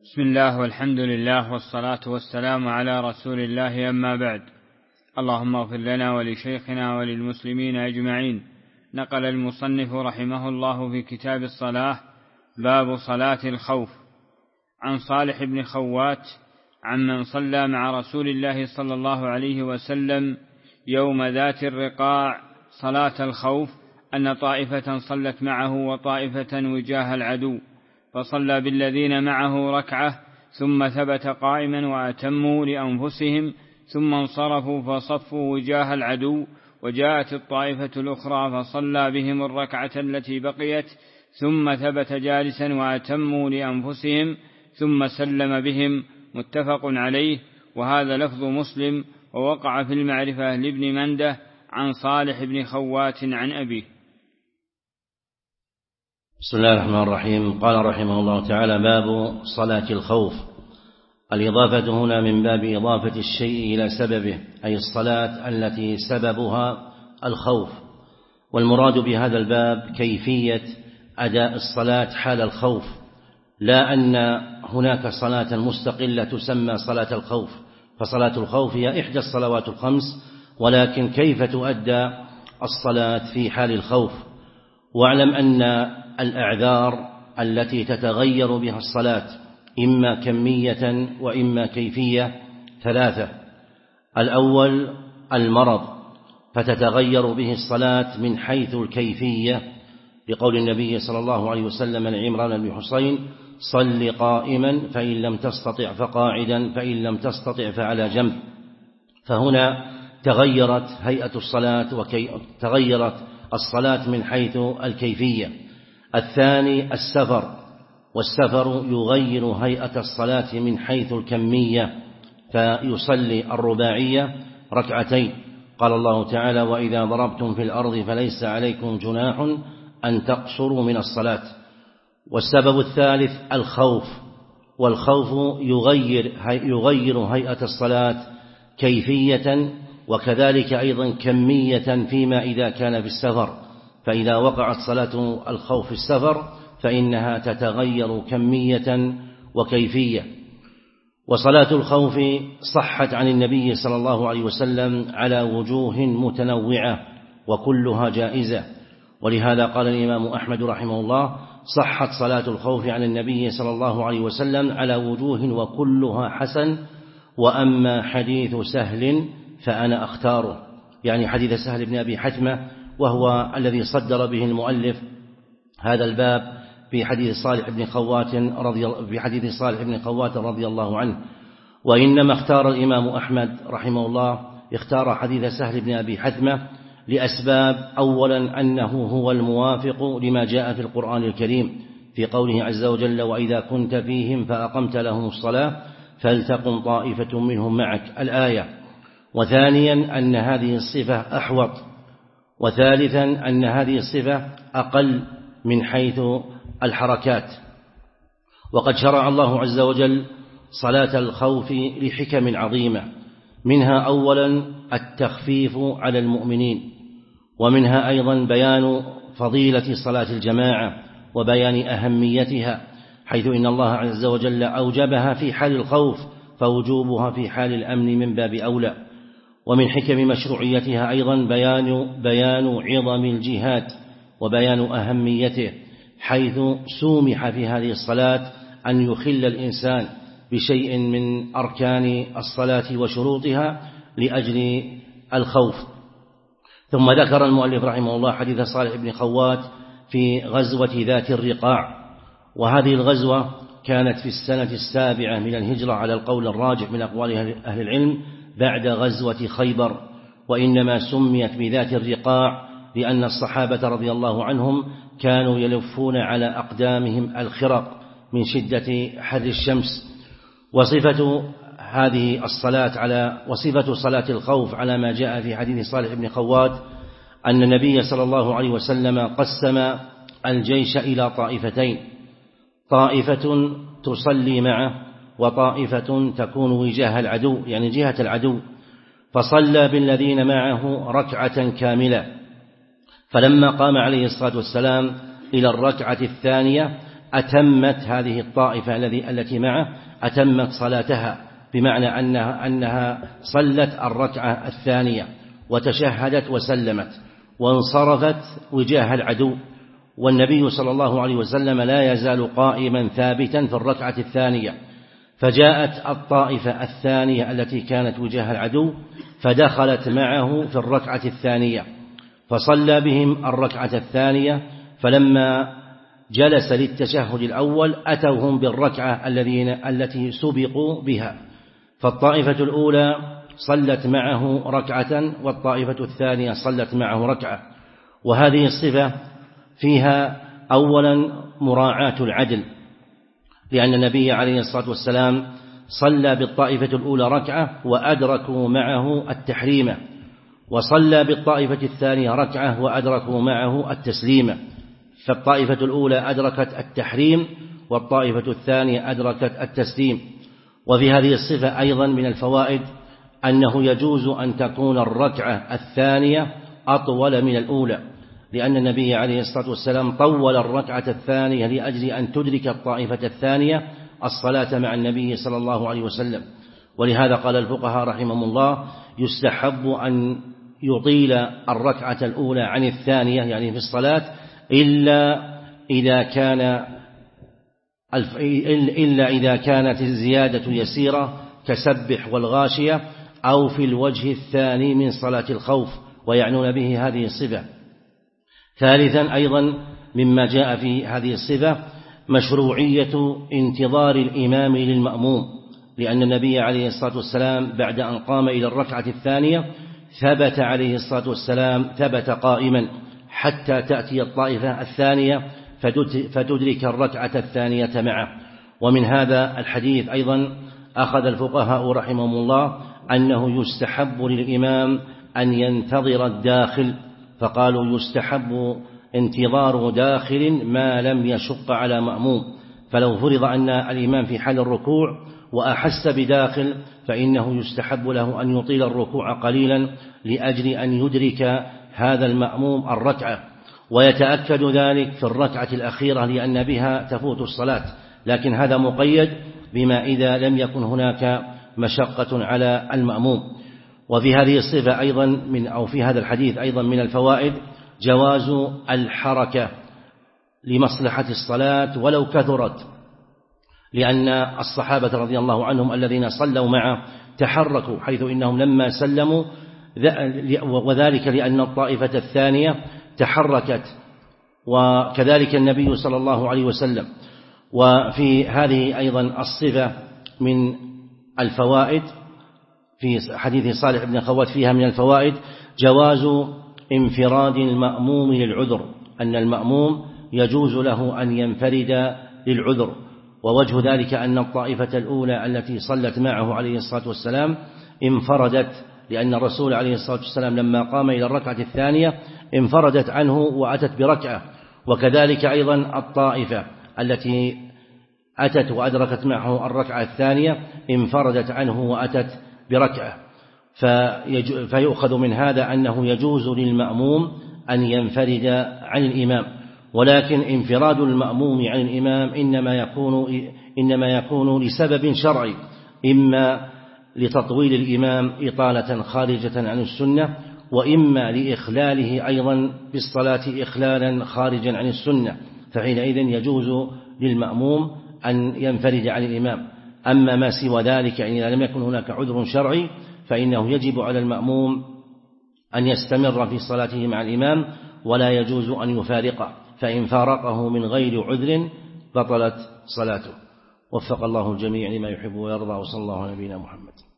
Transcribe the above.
بسم الله والحمد لله والصلاة والسلام على رسول الله، أما بعد. اللهم اغفر لنا ولشيخنا وللمسلمين أجمعين. نقل المصنف رحمه الله في كتاب الصلاة باب صلاة الخوف عن صالح بن خوات عمن صلى مع رسول الله صلى الله عليه وسلم يوم ذات الرقاع صلاة الخوف أن طائفة صلت معه وطائفة وجاه العدو، فصلى بالذين معه ركعة ثم ثبت قائما وأتموا لأنفسهم ثم انصرفوا فصفوا وجاه العدو، وجاءت الطائفة الأخرى فصلى بهم الركعة التي بقيت ثم ثبت جالسا وأتموا لأنفسهم ثم سلم بهم، متفق عليه. وهذا لفظ مسلم. ووقع في المعرفة لابن منده عن صالح بن خوات عن أبيه. بسم الله الرحمن الرحيم. قال رحمه الله تعالى: باب صلاة الخوف. الإضافة هنا من باب إضافة الشيء إلى سببه، أي الصلاة التي سببها الخوف. والمراد بهذا الباب كيفية أداء الصلاة حال الخوف، لا أن هناك صلاة مستقلة تسمى صلاة الخوف، فصلاة الخوف هي إحدى الصلوات الخمس، ولكن كيف تؤدى الصلاة في حال الخوف. واعلم أن الأعذار التي تتغير بها الصلاة إما كمية وإما كيفية ثلاثة. الأول المرض، فتتغير به الصلاة من حيث الكيفية، لقول النبي صلى الله عليه وسلم لعمران بن حسين: صل قائما فإن لم تستطع فقاعدا فإن لم تستطع فعلى جنب. فهنا تغيرت هيئة الصلاة تغيرت الصلاة من حيث الكيفية. الثاني السفر، والسفر يغير هيئة الصلاة من حيث الكمية، فيصلي الرباعية ركعتين. قال الله تعالى: وإذا ضربتم في الأرض فليس عليكم جناح أن تقصروا من الصلاة. والسبب الثالث الخوف، والخوف يغير هيئة الصلاة كيفية وكذلك أيضا كمية فيما إذا كان في السفر، فإذا وقعت صلاة الخوف في السفر فإنها تتغير كمية وكيفية. وصلاة الخوف صحت عن النبي صلى الله عليه وسلم على وجوه متنوعة وكلها جائزة، ولهذا قال الإمام أحمد رحمه الله: صحت صلاة الخوف عن النبي صلى الله عليه وسلم على وجوه وكلها حسن، وأما حديث سهل فأنا أختاره، يعني حديث سهل بن أبي حثمة، وهو الذي صدر به المؤلف هذا الباب في حديث صالح بن خوات رضي الله عنه. وإنما اختار الإمام أحمد رحمه الله اختار حديث سهل بن أبي حثمة لأسباب: أولا أنه هو الموافق لما جاء في القرآن الكريم في قوله عز وجل: وإذا كنت فيهم فأقمت لهم الصلاة فلتقم طائفة منهم معك، الآية. وثانيا أن هذه الصفة أحوط. وثالثا أن هذه الصفة أقل من حيث الحركات. وقد شرع الله عز وجل صلاة الخوف لحكم عظيمة، منها أولا التخفيف على المؤمنين، ومنها أيضا بيان فضيلة صلاة الجماعة وبيان أهميتها، حيث إن الله عز وجل أوجبها في حال الخوف، فوجوبها في حال الأمن من باب أولى. ومن حكم مشروعيتها أيضا بيان عظم الجهاد وبيان أهميته، حيث سومح في هذه الصلاة أن يخل الإنسان بشيء من أركان الصلاة وشروطها لأجل الخوف. ثم ذكر المؤلف رحمه الله حديث صالح بن خوات في غزوة ذات الرقاع، وهذه الغزوة كانت في السنة 7 من الهجرة على القول الراجح من أقوال أهل العلم بعد غزوة خيبر. وإنما سميت بذات الرقاع لأن الصحابة رضي الله عنهم كانوا يلفون على أقدامهم الخرق من شدة حر الشمس. وصفة صلاة الخوف على ما جاء في حديث صالح بن خوات أن النبي صلى الله عليه وسلم قسم الجيش إلى طائفتين: طائفة تصلي معه وطائفة تكون وجاه العدو، يعني جهة العدو، فصلى بالذين معه ركعة كاملة. فلما قام عليه الصلاة والسلام إلى الركعة الثانية أتمت هذه الطائفة التي معه أتمت صلاتها، بمعنى أنها صلت الركعة الثانية وتشهدت وسلمت وانصرفت وجاه العدو، والنبي صلى الله عليه وسلم لا يزال قائما ثابتا في الركعة الثانية، فجاءت الطائفة الثانية التي كانت وجاه العدو فدخلت معه في الركعة الثانية فصلى بهم الركعة الثانية، فلما جلس للتشهد الأول أتوهم بالركعة التي سبقوا بها، فالطائفة الأولى صلت معه ركعة والطائفة الثانية صلت معه ركعة. وهذه الصفة فيها أولا مراعاة العدل، لأن النبي عليه الصلاة والسلام صلى بالطائفة الأولى ركعة وأدركوا معه التحريم، وصلى بالطائفة الثانية ركعة وأدركوا معه التسليم، فالطائفة الأولى أدركت التحريم والطائفة الثانية أدركت التسليم. وفي هذه الصفة أيضا من الفوائد أنه يجوز أن تكون الركعة الثانية أطول من الأولى، لأن النبي عليه الصلاة والسلام طول الركعة الثانية لأجل أن تدرك الطائفة الثانية الصلاة مع النبي صلى الله عليه وسلم. ولهذا قال الفقهاء رحمهم الله يستحب أن يطيل الركعة الأولى عن الثانية يعني في الصلاة إلا إذا كانت الزيادة يسيرة كسبح والغاشية أو في الوجه الثاني من صلاة الخوف، ويعنون به هذه الصفة. ثالثا أيضا مما جاء في هذه الصفة مشروعية انتظار الإمام للمأموم، لأن النبي عليه الصلاة والسلام بعد أن قام إلى الركعة الثانية ثبت عليه الصلاة والسلام ثبت قائما حتى تأتي الطائفة الثانية فتدرك الركعة الثانية معه. ومن هذا الحديث أيضا أخذ الفقهاء رحمهم الله أنه يستحب للإمام أن ينتظر الداخل، فقالوا يستحب انتظار داخل ما لم يشق على مأموم، فلو فرض أن الإمام في حال الركوع وأحس بداخل فإنه يستحب له أن يطيل الركوع قليلا لأجل أن يدرك هذا المأموم الركعة، ويتأكد ذلك في الركعة الأخيرة لأن بها تفوت الصلاة، لكن هذا مقيد بما إذا لم يكن هناك مشقة على المأموم. وفي هذه الصفة أيضا في هذا الحديث أيضا من الفوائد جواز الحركة لمصلحة الصلاة ولو كثرت، لأن الصحابة رضي الله عنهم الذين صلوا معه تحركوا حيث إنهم لما سلموا، وذلك لأن الطائفة الثانية تحركت، وكذلك النبي صلى الله عليه وسلم. وفي هذه أيضا الصفة من الفوائد في حديث صالح بن خوات فيها من الفوائد جواز انفراد المأموم للعذر، أن المأموم يجوز له أن ينفرد للعذر، ووجه ذلك أن الطائفة الأولى التي صلت معه عليه الصلاة والسلام انفردت، لأن الرسول عليه الصلاة والسلام لما قام إلى الركعة الثانية انفردت عنه وأتت بركعة، وكذلك أيضا الطائفة التي أتت وأدركت معه الركعة الثانية انفردت عنه وأتت بركعة، فيؤخذ من هذا أنه يجوز للمأموم أن ينفرد عن الإمام، ولكن انفراد المأموم عن الإمام إنما يكون لسبب شرعي، إما لتطويل الإمام إطالة خارجة عن السنة، وإما لإخلاله أيضا بالصلاة إخلالا خارجا عن السنة، فحينئذ يجوز للمأموم أن ينفرد عن الإمام. أما ما سوى ذلك إذا لم يكن هناك عذر شرعي فإنه يجب على المأموم أن يستمر في صلاته مع الإمام ولا يجوز أن يفارقه، فإن فارقه من غير عذر بطلت صلاته. وفق الله الجميع لما يحب ويرضى، وصلى الله على نبينا محمد.